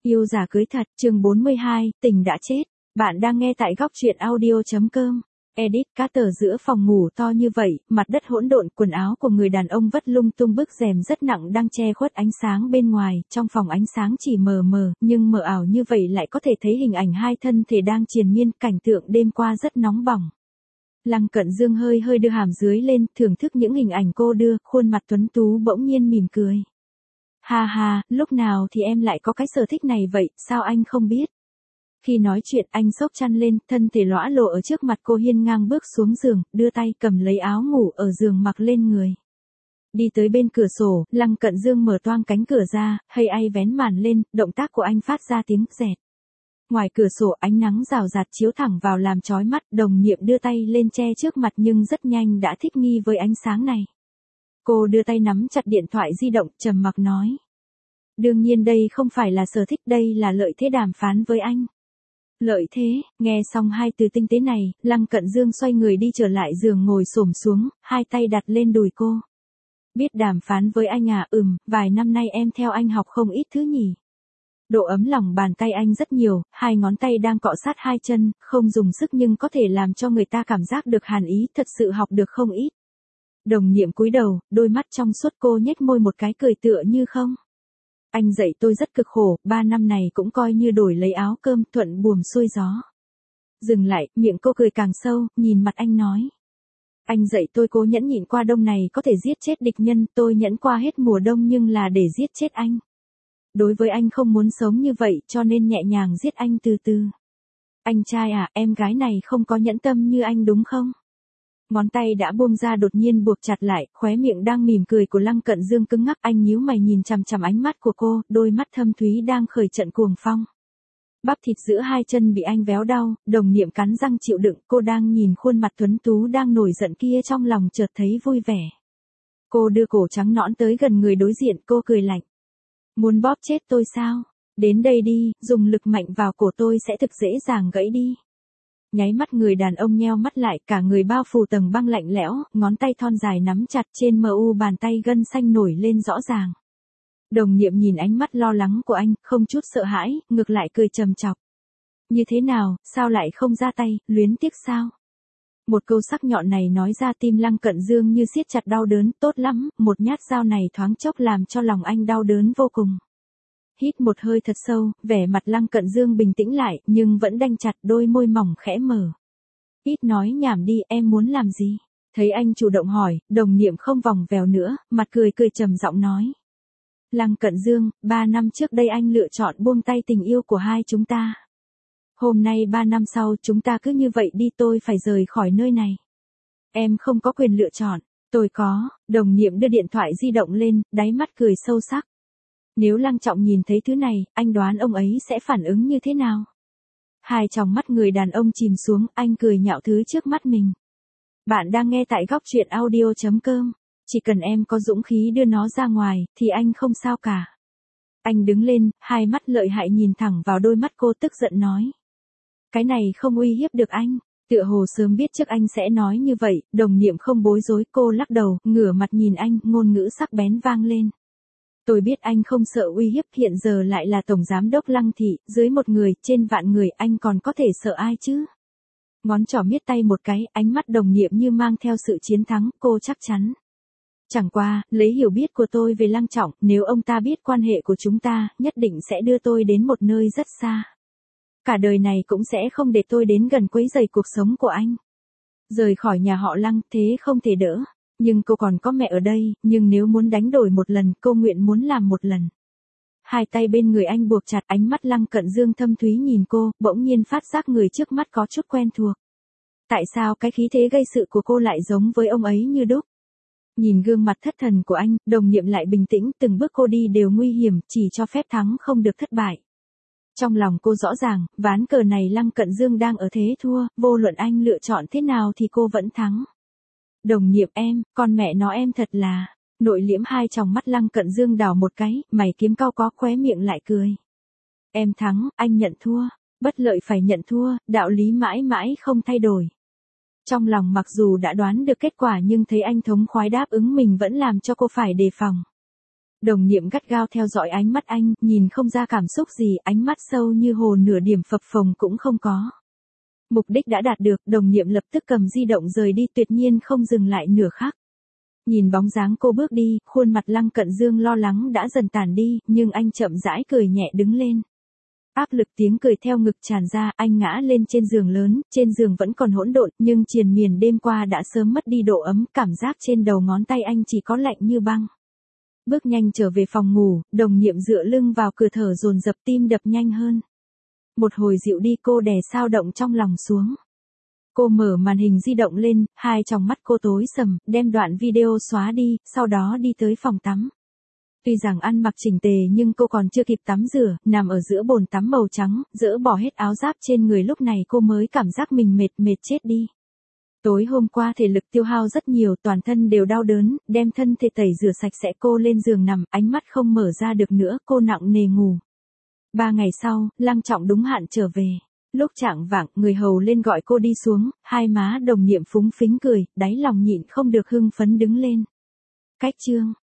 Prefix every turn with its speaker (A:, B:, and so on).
A: Yêu giả cưới thật, chương 42, tình đã chết. Bạn đang nghe tại góc truyện audio.com. Edit cá tờ giữa phòng ngủ to như vậy, mặt đất hỗn độn, quần áo của người đàn ông vất lung tung, bức rèm rất nặng đang che khuất ánh sáng bên ngoài, trong phòng ánh sáng chỉ mờ mờ, nhưng mờ ảo như vậy lại có thể thấy hình ảnh hai thân thể đang triền miên, cảnh tượng đêm qua rất nóng bỏng. Lăng Cận Dương hơi hơi đưa hàm dưới lên, thưởng thức những hình ảnh cô đưa, khuôn mặt tuấn tú bỗng nhiên mỉm cười. Ha ha, lúc nào thì em lại có cái sở thích này vậy, sao anh không biết? Khi nói chuyện anh xốc chăn lên, thân thể lõa lộ ở trước mặt cô, hiên ngang bước xuống giường, đưa tay cầm lấy áo ngủ ở giường mặc lên người. Đi tới bên cửa sổ, Lăng Cận Dương mở toang cánh cửa ra, hay ai vén màn lên, động tác của anh phát ra tiếng rẹt. Ngoài cửa sổ ánh nắng rào rạt chiếu thẳng vào làm chói mắt, Đồng Niệm đưa tay lên che trước mặt nhưng rất nhanh đã thích nghi với ánh sáng này. Cô đưa tay nắm chặt điện thoại di động, trầm mặc nói. Đương nhiên đây không phải là sở thích, đây là lợi thế đàm phán với anh. Lợi thế, nghe xong hai từ tinh tế này, Lăng Cận Dương xoay người đi trở lại giường, ngồi xổm xuống, hai tay đặt lên đùi cô. Biết đàm phán với anh à? Vài năm nay em theo anh học không ít thứ nhỉ. Độ ấm lòng bàn tay anh rất nhiều, hai ngón tay đang cọ sát hai chân, không dùng sức nhưng có thể làm cho người ta cảm giác được hàn ý, thật sự học được không ít. Đồng Niệm cúi đầu, đôi mắt trong suốt, cô nhếch môi một cái cười tựa như không. Anh dạy tôi rất cực khổ, 3 năm này cũng coi như đổi lấy áo cơm, thuận buồm xuôi gió. Dừng lại, miệng cô cười càng sâu, nhìn mặt anh nói. Anh dạy tôi cố nhẫn nhịn qua đông này có thể giết chết địch nhân, tôi nhẫn qua hết mùa đông nhưng là để giết chết anh. Đối với anh không muốn sống như vậy cho nên nhẹ nhàng giết anh từ từ. Anh trai à, em gái này không có nhẫn tâm như anh đúng không? Ngón tay đã buông ra đột nhiên buộc chặt lại, khóe miệng đang mỉm cười của Lăng Cận Dương cứng ngắc, anh nhíu mày nhìn chằm chằm ánh mắt của cô, đôi mắt thâm thúy đang khởi trận cuồng phong. Bắp thịt giữa hai chân bị anh véo đau, Đồng Niệm cắn răng chịu đựng, cô đang nhìn khuôn mặt tuấn tú đang nổi giận kia, trong lòng chợt thấy vui vẻ. Cô đưa cổ trắng nõn tới gần người đối diện, cô cười lạnh. Muốn bóp chết tôi sao? Đến đây đi, dùng lực mạnh vào cổ tôi sẽ thực dễ dàng gãy đi. Nháy mắt người đàn ông nheo mắt lại, cả người bao phủ tầng băng lạnh lẽo, ngón tay thon dài nắm chặt, trên mu bàn tay gân xanh nổi lên rõ ràng. Đồng Niệm nhìn ánh mắt lo lắng của anh, không chút sợ hãi, ngược lại cười trầm chọc. Như thế nào, sao lại không ra tay, luyến tiếc sao? Một câu sắc nhọn này nói ra, tim Lăng Cận Dương như siết chặt đau đớn, tốt lắm, một nhát dao này thoáng chốc làm cho lòng anh đau đớn vô cùng. Hít một hơi thật sâu, vẻ mặt Lăng Cận Dương bình tĩnh lại, nhưng vẫn đanh chặt, đôi môi mỏng khẽ mở. Ít nói nhảm đi, em muốn làm gì? Thấy anh chủ động hỏi, Đồng Niệm không vòng vèo nữa, mặt cười cười trầm giọng nói. Lăng Cận Dương, 3 năm trước đây anh lựa chọn buông tay tình yêu của hai chúng ta. Hôm nay 3 năm sau chúng ta cứ như vậy đi, tôi phải rời khỏi nơi này. Em không có quyền lựa chọn, tôi có. Đồng Niệm đưa điện thoại di động lên, đáy mắt cười sâu sắc. Nếu Lăng Trọng nhìn thấy thứ này, anh đoán ông ấy sẽ phản ứng như thế nào? Hai tròng mắt người đàn ông chìm xuống, anh cười nhạo thứ trước mắt mình. Bạn đang nghe tại góc truyện audio.com. Chỉ cần em có dũng khí đưa nó ra ngoài, thì anh không sao cả. Anh đứng lên, hai mắt lợi hại nhìn thẳng vào đôi mắt cô, tức giận nói. Cái này không uy hiếp được anh. Tựa hồ sớm biết trước anh sẽ nói như vậy, Đồng Niệm không bối rối, cô lắc đầu, ngửa mặt nhìn anh, ngôn ngữ sắc bén vang lên. Tôi biết anh không sợ uy hiếp, hiện giờ lại là Tổng Giám đốc Lăng Thị, dưới một người, trên vạn người, anh còn có thể sợ ai chứ? Ngón trỏ miết tay một cái, ánh mắt Đồng Niệm như mang theo sự chiến thắng, cô chắc chắn. Chẳng qua, lấy hiểu biết của tôi về Lăng Trọng, nếu ông ta biết quan hệ của chúng ta, nhất định sẽ đưa tôi đến một nơi rất xa. Cả đời này cũng sẽ không để tôi đến gần quấy rầy cuộc sống của anh. Rời khỏi nhà họ Lăng, thế không thể đỡ. Nhưng cô còn có mẹ ở đây, nhưng nếu muốn đánh đổi một lần, cô nguyện muốn làm một lần. Hai tay bên người anh buộc chặt, ánh mắt Lăng Cận Dương thâm thúy nhìn cô, bỗng nhiên phát giác người trước mắt có chút quen thuộc. Tại sao cái khí thế gây sự của cô lại giống với ông ấy như đúc? Nhìn gương mặt thất thần của anh, Đồng Niệm lại bình tĩnh, từng bước cô đi đều nguy hiểm, chỉ cho phép thắng không được thất bại. Trong lòng cô rõ ràng, ván cờ này Lăng Cận Dương đang ở thế thua, vô luận anh lựa chọn thế nào thì cô vẫn thắng. Đồng Niệm em, con mẹ nó em thật là. Nội liễm hai tròng mắt Lăng Cận Dương đảo một cái, mày kiếm cau có, khóe miệng lại cười. Em thắng, anh nhận thua. Bất lợi phải nhận thua, đạo lý mãi mãi không thay đổi. Trong lòng mặc dù đã đoán được kết quả nhưng thấy anh thống khoái đáp ứng mình vẫn làm cho cô phải đề phòng. Đồng nhiệm gắt gao theo dõi ánh mắt anh, nhìn không ra cảm xúc gì, ánh mắt sâu như hồ, nửa điểm phập phồng cũng không có. Mục đích đã đạt được, đồng nhiệm lập tức cầm di động rời đi, tuyệt nhiên không dừng lại nửa khắc. Nhìn bóng dáng cô bước đi, khuôn mặt Lăng Cận Dương lo lắng đã dần tàn đi, nhưng anh chậm rãi cười nhẹ đứng lên. Áp lực tiếng cười theo ngực tràn ra, anh ngã lên trên giường lớn, trên giường vẫn còn hỗn độn, nhưng triền miên đêm qua đã sớm mất đi độ ấm, cảm giác trên đầu ngón tay anh chỉ có lạnh như băng. Bước nhanh trở về phòng ngủ, đồng nhiệm dựa lưng vào cửa thở dồn dập, tim đập nhanh hơn. Một hồi dịu đi, cô đè sao động trong lòng xuống. Cô mở màn hình di động lên, hai tròng mắt cô tối sầm, đem đoạn video xóa đi, sau đó đi tới phòng tắm. Tuy rằng ăn mặc chỉnh tề nhưng cô còn chưa kịp tắm rửa, nằm ở giữa bồn tắm màu trắng, dỡ bỏ hết áo giáp trên người, lúc này cô mới cảm giác mình mệt chết đi. Tối hôm qua thể lực tiêu hao rất nhiều, toàn thân đều đau đớn, đem thân thể tẩy rửa sạch sẽ, cô lên giường nằm, ánh mắt không mở ra được nữa, cô nặng nề ngủ. 3 ngày sau, Lăng Trọng đúng hạn trở về. Lúc chạng vạng, người hầu lên gọi cô đi xuống, hai má đồng nhiệm phúng phính cười, đáy lòng nhịn không được hưng phấn đứng lên. Cách chương